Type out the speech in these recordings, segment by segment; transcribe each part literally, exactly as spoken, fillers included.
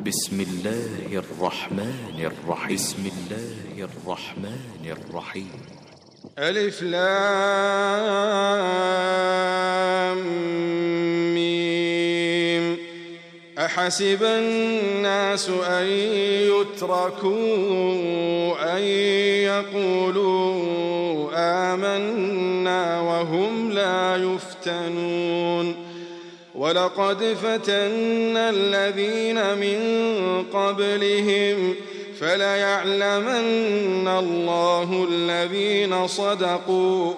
بسم الله الرحمن الرحيم بسم الله الرحمن الرحيم ألف لام ميم أحسب الناس أن يتركوا أن يقولوا آمنا وهم لا يفتنون ولقد فتنا الذين من قبلهم فليعلمن الله الذين صدقوا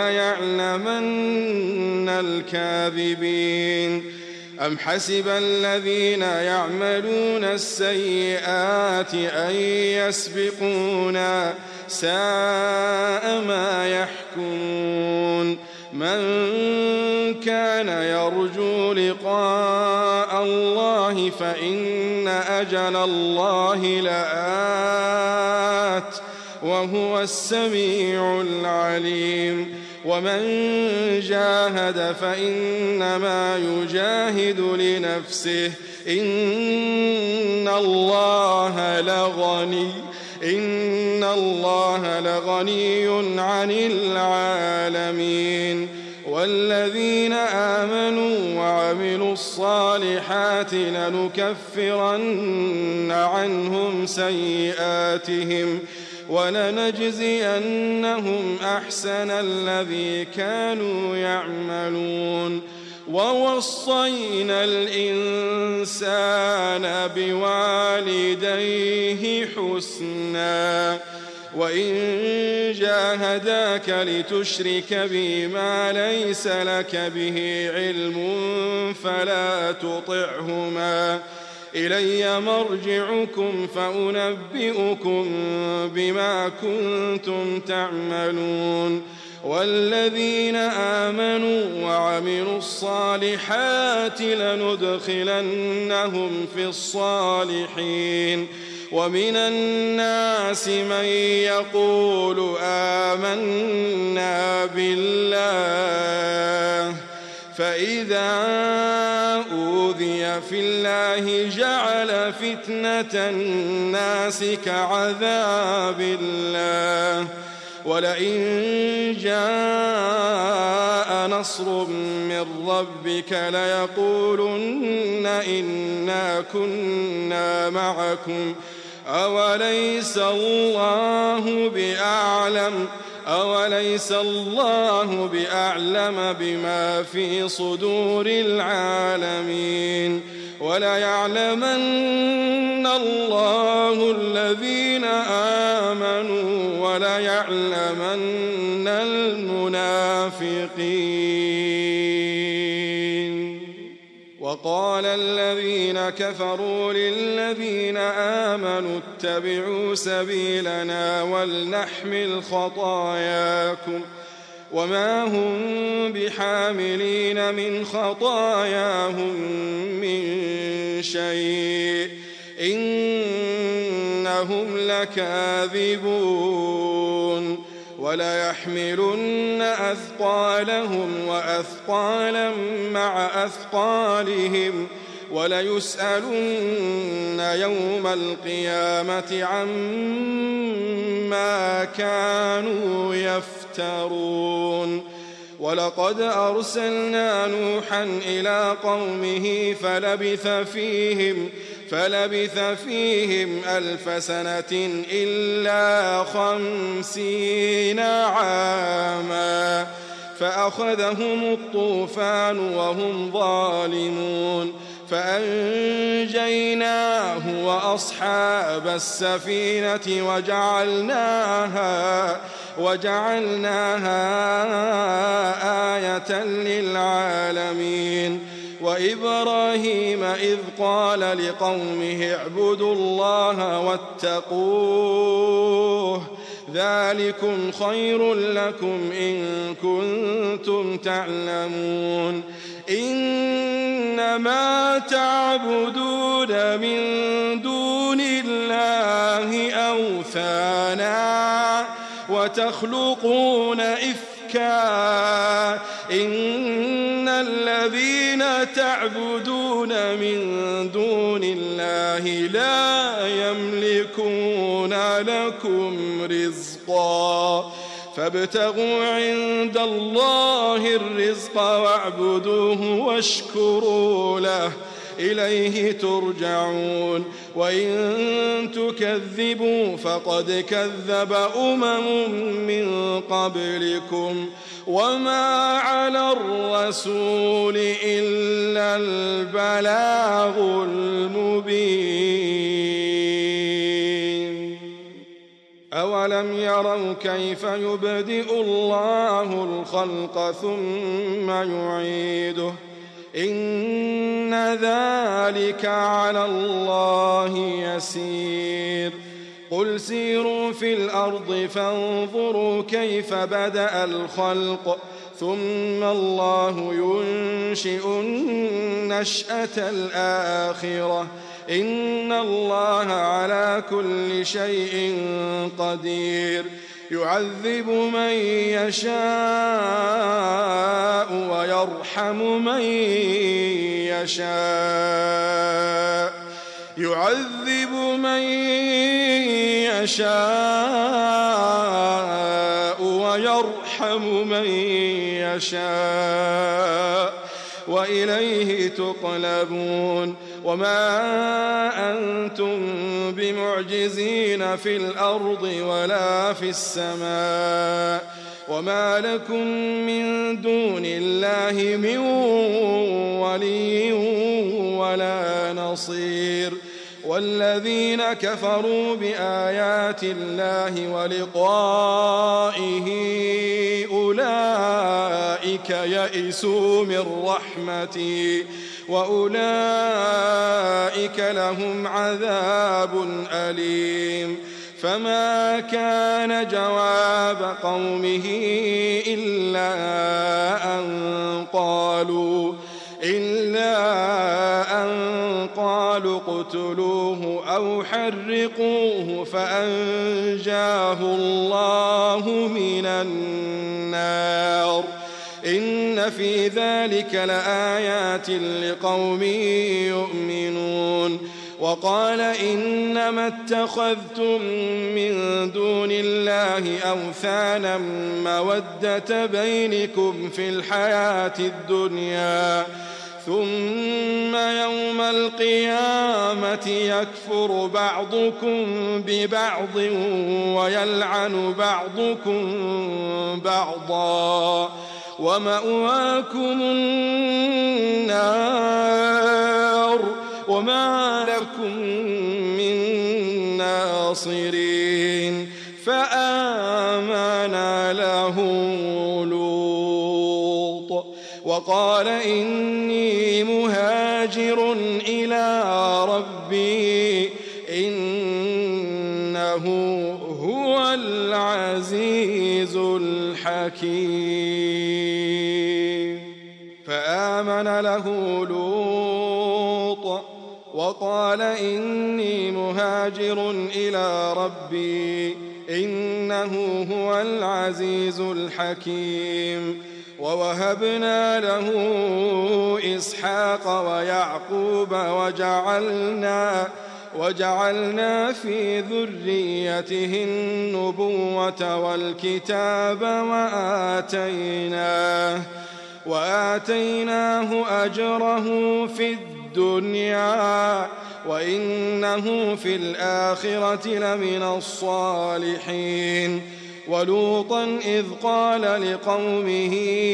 وليعلمن الكاذبين أم حسب الذين يعملون السيئات أن يسبقونا ساء ما يحكمون من كان يرجو لقاء الله فإن أجل الله لآت وهو السميع العليم ومن جاهد فإنما يجاهد لنفسه إن الله لغني إن الله لغني عن العالمين والذين آمنوا وعملوا الصالحات لنكفرن عنهم سيئاتهم ولنجزينهم أحسن الذي كانوا يعملون ووصينا الإنسان بوالديه حسنا وإن جاهداك لتشرك بي ما ليس لك به علم فلا تطعهما إلي مرجعكم فأنبئكم بما كنتم تعملون والذين آمنوا وعملوا الصالحات لندخلنهم في الصالحين ومن الناس من يقول آمنا بالله فإذا أوذي في الله جعل فتنة الناس كعذاب الله ولئن جاء نصر من ربك ليقولن إنا كنا معكم أوليس الله بأعلم أوليس الله بأعلم بما في صدور العالمين وليعلمن الله الذين آمنوا وليعلمن المنافقين وقال الذين كفروا للذين آمنوا اتبعوا سبيلنا ولنحمل خطاياكم وما هم بحاملين من خطاياهم من شيء إنهم لكاذبون وليحملن أثقالهم وأثقالا مع أثقالهم وليسألن يوم القيامة عما كانوا يفترون ولقد أرسلنا نوحا إلى قومه فلبث فيهم فلبث فيهم ألف سنة إلا خمسين عاما فأخذهم الطوفان وهم ظالمون فأنجيناه وأصحاب السفينة وجعلناها وجعلناها آية للعالمين وإبراهيم إذ قال لقومه اعبدوا الله واتقوه ذلكم خير لكم إن كنتم تعلمون إنما تعبدون من دون الله أوثانا وتخلقون إفكا إن الذين تعبدون من دون الله الله لا يملكون لكم رزقا فابتغوا عند الله الرزق واعبدوه واشكروا له إليه ترجعون وإن تكذبوا فقد كذب أمم من قبلكم وما على الرسول إلا البلاغ المبين أولم يروا كيف يبدئ الله الخلق ثم يعيده إن ذلك على الله يسير قل سيروا في الأرض فانظروا كيف بدأ الخلق ثم الله ينشئ النشأة الآخرة إن الله على كل شيء قدير يعذب من يشاء ويرحم من يشاء يعذب من يشاء ويرحم من يشاء وإليه تقلبون وما أنتم بمعجزين في الأرض ولا في السماء وما لكم من دون الله من ولي ولا نصير والذين كفروا بآيات الله ولقائه أولئك يئسوا من رحمتي وأولئك لهم عذاب أليم فما كان جواب قومه إلا أن قالوا إلا أن قالوا اقتلوه أو حرقوه فأنجاه الله من النار إن في ذلك لآيات لقوم يؤمنون وقال إنما اتخذتم من دون الله أوثانا مودة بينكم في الحياة الدنيا ثم يوم القيامة يكفر بعضكم ببعض ويلعن بعضكم بعضا ومأواكم النار وما لكم من ناصرين فآمن له لوط وقال إني مهاجر إلى ربي إنه هو العزيز الحكيم فآمن له لوط وقال إني مهاجر إلى ربي إنه هو العزيز الحكيم ووهبنا له إسحاق ويعقوب وجعلنا وجعلنا في ذريته النبوة والكتاب وآتيناه وآتيناه أجره في الدنيا وإنه في الآخرة لمن الصالحين ولوطا إذ قال لقومه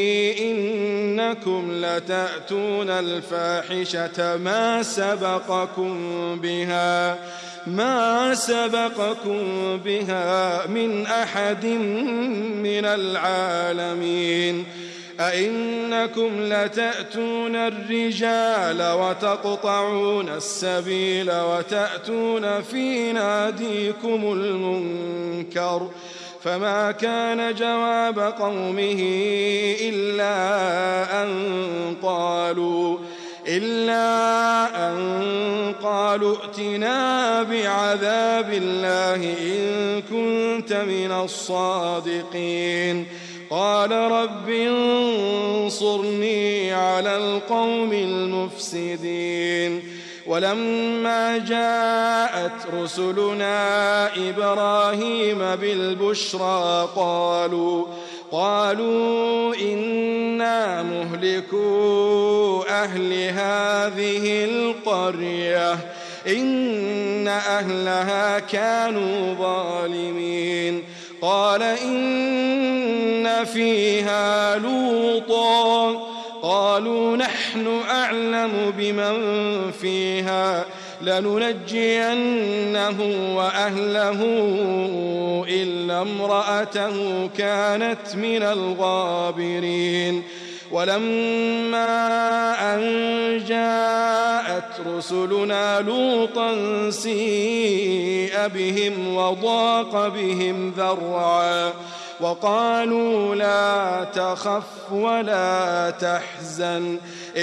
إنكم لتأتون الفاحشة ما سبقكم بها ما سبقكم بها من أحد من العالمين أئنكم لتأتون الرجال وتقطعون السبيل وتأتون في ناديكم المنكر فما كان جواب قومه إلا أن قالوا إلا أن قالوا ائتنا بعذاب الله إن كنت من الصادقين قال رب انصرني على القوم المفسدين ولما جاءت رسلنا إبراهيم بالبشرى قالوا قالوا إنا مهلكو أهل هذه القرية إن أهلها كانوا ظالمين قال إن فيها لوطا قالوا نحن أعلم بمن فيها لننجينه وأهله إلا امرأته كانت من الغابرين ولما أن جاءت رسلنا لوطا سيء بهم وضاق بهم ذرعا وقالوا لا تخف ولا تحزن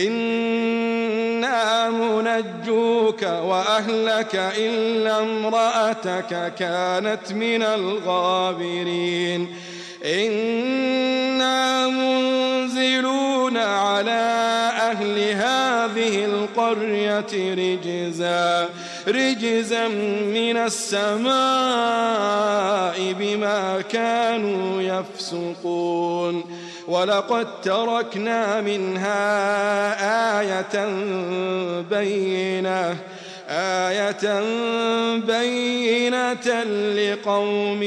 إنا منجوك وأهلك إلا امرأتك كانت من الغابرين إنا منزلون على أهل هذه القرية رجزا رجزا من السماء بما كانوا يفسقون ولقد تركنا منها آية بينة آية بينة لقوم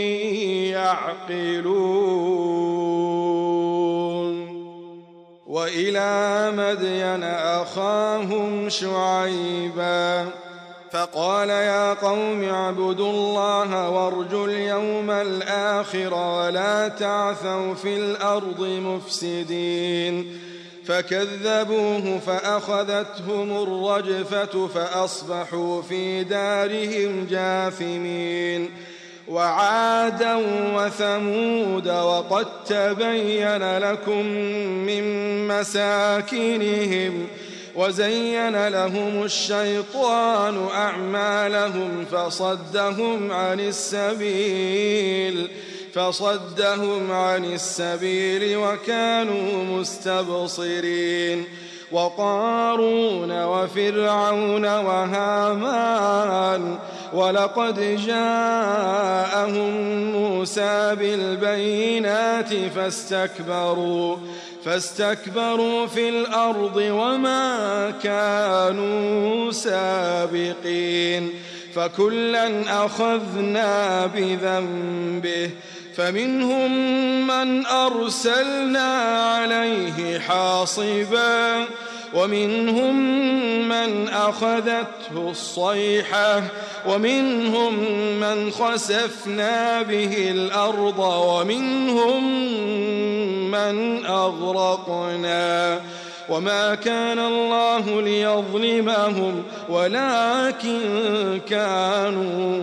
يعقلون وإلى مدين أخاهم شعيبا فقال يا قوم اعبدوا الله وارجوا اليوم الآخر ولا تعثوا في الأرض مفسدين فكذبوه فأخذتهم الرجفة فأصبحوا في دارهم جاثمين وعادا وثمود وقد تبين لكم من مساكنهم وزين لهم الشيطان أعمالهم فصدهم عن السبيل فصدهم عن السبيل وكانوا مستبصرين وقارون وفرعون وهامان ولقد جاءهم موسى بالبينات فاستكبروا فاستكبروا في الأرض وما كانوا سابقين فكلا أخذنا بذنبه فمنهم من أرسلنا عليه حاصبا ومنهم من أخذته الصيحة ومنهم من خسفنا به الأرض ومنهم من أغرقنا وما كان الله ليظلمهم ولكن كانوا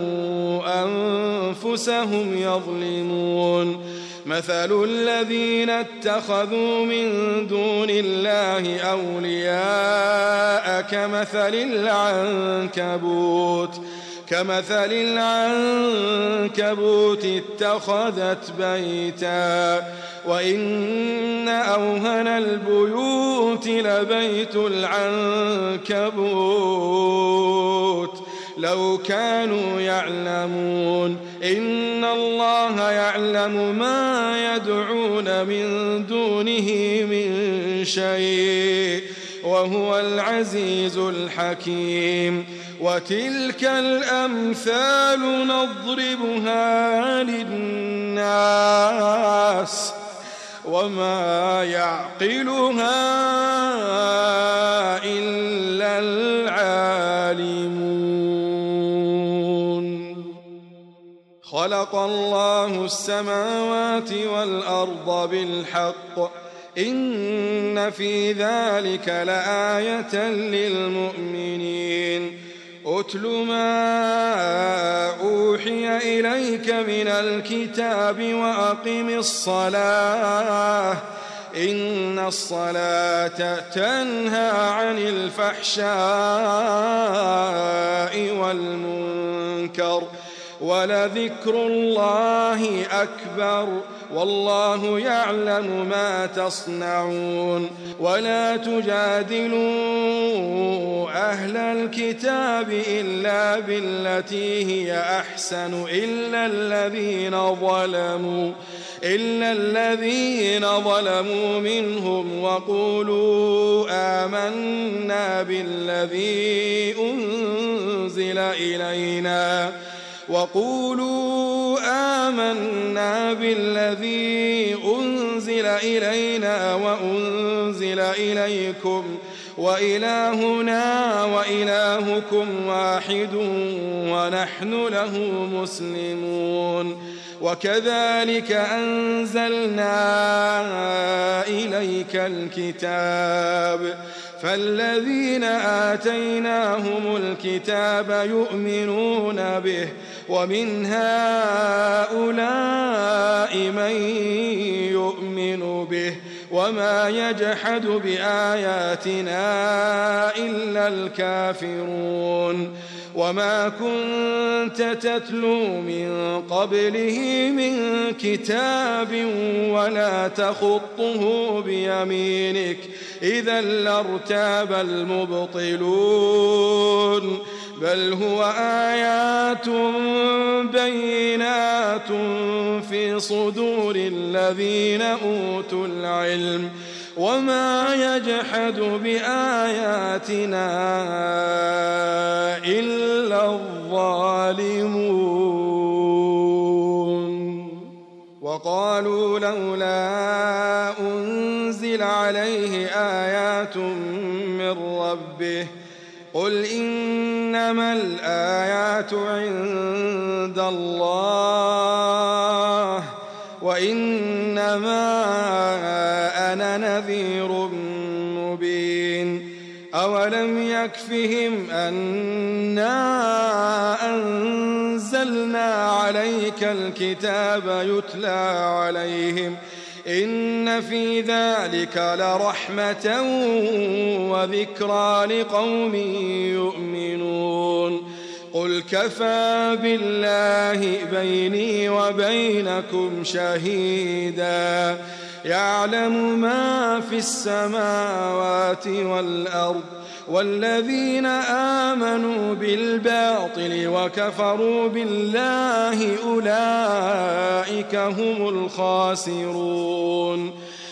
أنفسهم يظلمون مثل الذين اتخذوا من دون الله أولياء كمثل العنكبوت كمثل العنكبوت اتخذت بيتا وإن أوهن البيوت لبيت العنكبوت لو كانوا يعلمون إن الله يعلم ما يدعون من دونه من شيء وهو العزيز الحكيم وتلك الأمثال نضربها للناس وما يعقلها إلا العالمون خلق الله السماوات والأرض بالحق إن في ذلك لآية للمؤمنين أتل ما أوحي إليك من الكتاب وأقم الصلاة إن الصلاة تنهى عن الفحشاء والمنكر ولذكر الله أكبر والله يعلم ما تصنعون. ولا تجادلوا أهل الكتاب إلا بالتي هي أحسن إلا الذين ظلموا إلا الذين ظلموا منهم وقولوا آمنا بالذي أنزل إلينا وقولوا آمنا بالذي أنزل إلينا وأنزل إليكم وإلهنا وإلهكم واحد ونحن له مسلمون. وكذلك أنزلنا إليك الكتاب فالذين آتيناهم الكتاب يؤمنون به ومن هؤلاء من يؤمن به وما يجحد بآياتنا إلا الكافرون. وما كنت تتلو من قبله من كتاب ولا تخطه بيمينك إذا لارتاب المبطلون بل هو آيات بينات في صدور الذين أوتوا العلم وما يجحد بآياتنا إلا الظالمون. وقالوا لولا أنزل عليه آيات من ربه قل إنما الآيات عند الله وإنما أنا نذير مبين. أولم يكفهم أنا أنزلنا عليك الكتاب يتلى عليهم إن في ذلك لرحمة وذكرى لقوم يؤمنون. قل كفى بالله بيني وبينكم شهيدا يعلم ما في السماوات والأرض والذين آمنوا بالباطل وكفروا بالله أولئك هم الخاسرون.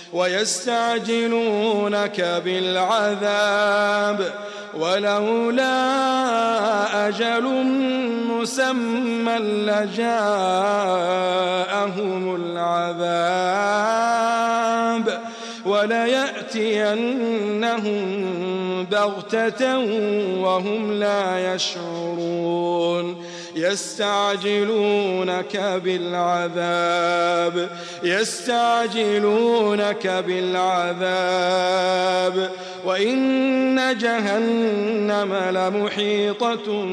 ويستعجلونك بالعذاب ولولا أجل مسمى لجاءهم العذاب وليأتينهم بغتة وهم لا يشعرون. يستعجلونك بالعذاب يستعجلونك بالعذاب وإن جهنم لمحيطة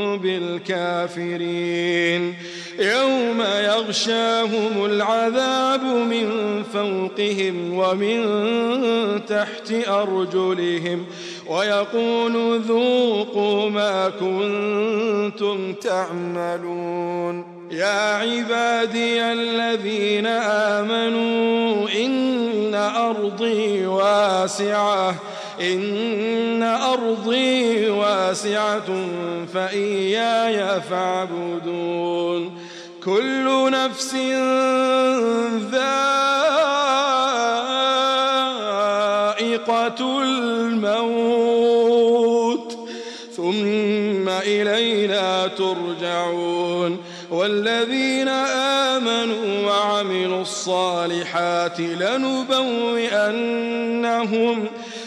بالكافرين. يوم يغشاهم العذاب من فوقهم ومن تحت أرجلهم ويقول ذوقوا ما كنتم تعملون. يا عبادي الذين آمنوا إن أرضي واسعة إن أرضي واسعة فإياي فاعبدون. كل نفس ذائقة الموت ثم إلينا ترجعون. والذين آمنوا وعملوا الصالحات لنبوئنهم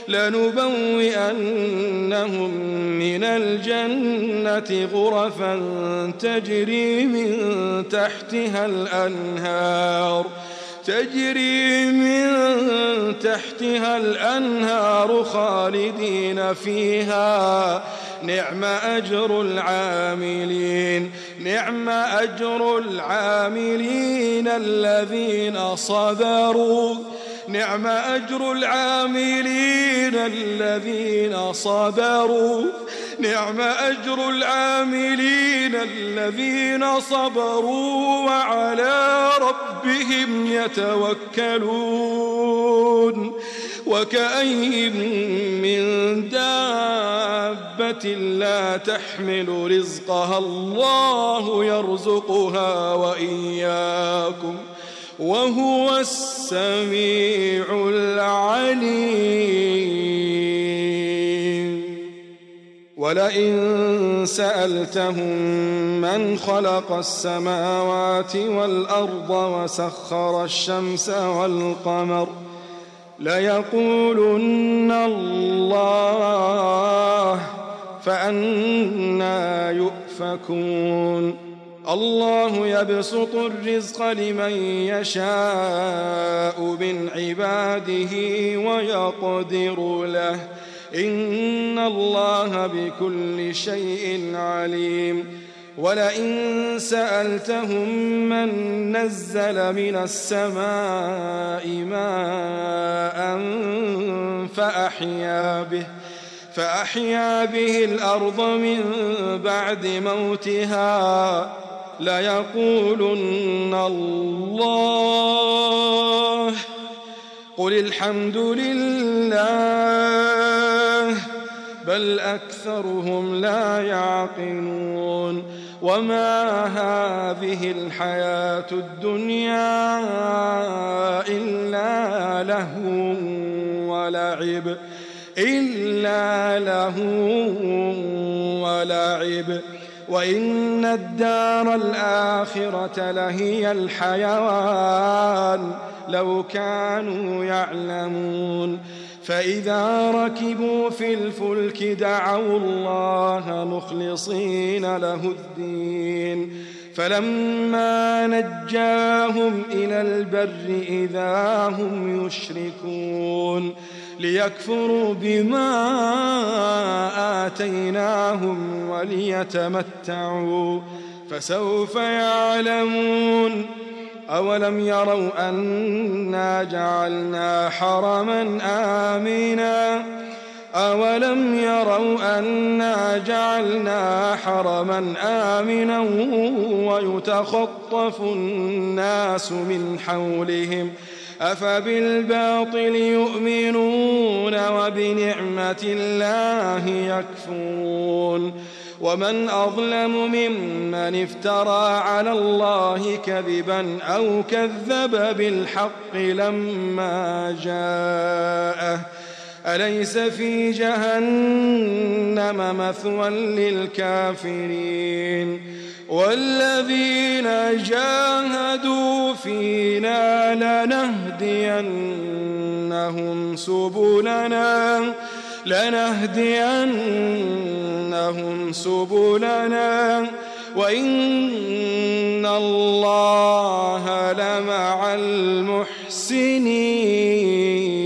لنبوئنهم من الجنة غرفا تجري من تحتها الأنهار تجري من تحتها الأنهار خالدين فيها نعم أجر العاملين نعم أجر العاملين الذين صبروا نعم أجر العاملين الذين صبروا نعم أجر العاملين الذين صبروا وعلى ربهم يتوكلون وكأين من دابة لا تحمل رزقها الله يرزقها وإياكم وهو السميع العليم. ولئن سألتهم من خلق السماوات والأرض وسخر الشمس والقمر ليقولن الله فأنى يؤفكون. الله يبسط الرزق لمن يشاء من عباده ويقدر له إن الله بكل شيء عليم. ولئن سألتهم من نزل من السماء ماء فأحيا به فأحيا به الأرض من بعد موتها ليقولن الله قل الحمد لله بل أكثرهم لا يعقلون. وما هذه الحياة الدنيا إلا لهو ولعب إلا لهو ولعب وإن الدار الآخرة لهي الحيوان لو كانوا يعلمون. فإذا ركبوا في الفلك دعوا الله مخلصين له الدين فلما نجاهم إلى البر إذا هم يشركون ليكفروا بما آتيناهم وليتمتعوا فسوف يعلمون. أولم يروا أنا جعلنا حرما آمنا أولم يروا أنا جعلنا حرما آمنا ويتخطف الناس من حولهم أفبالباطل يؤمنون وبنعمة الله يكفرون. ومن أظلم ممن افترى على الله كذبا أو كذب بالحق لما جاءه أليس في جهنم مثوى للكافرين. والذين جاهدوا فينا لنهدينهم سبلنا لنهدينهم سبلنا وإن الله لمع المحسنين.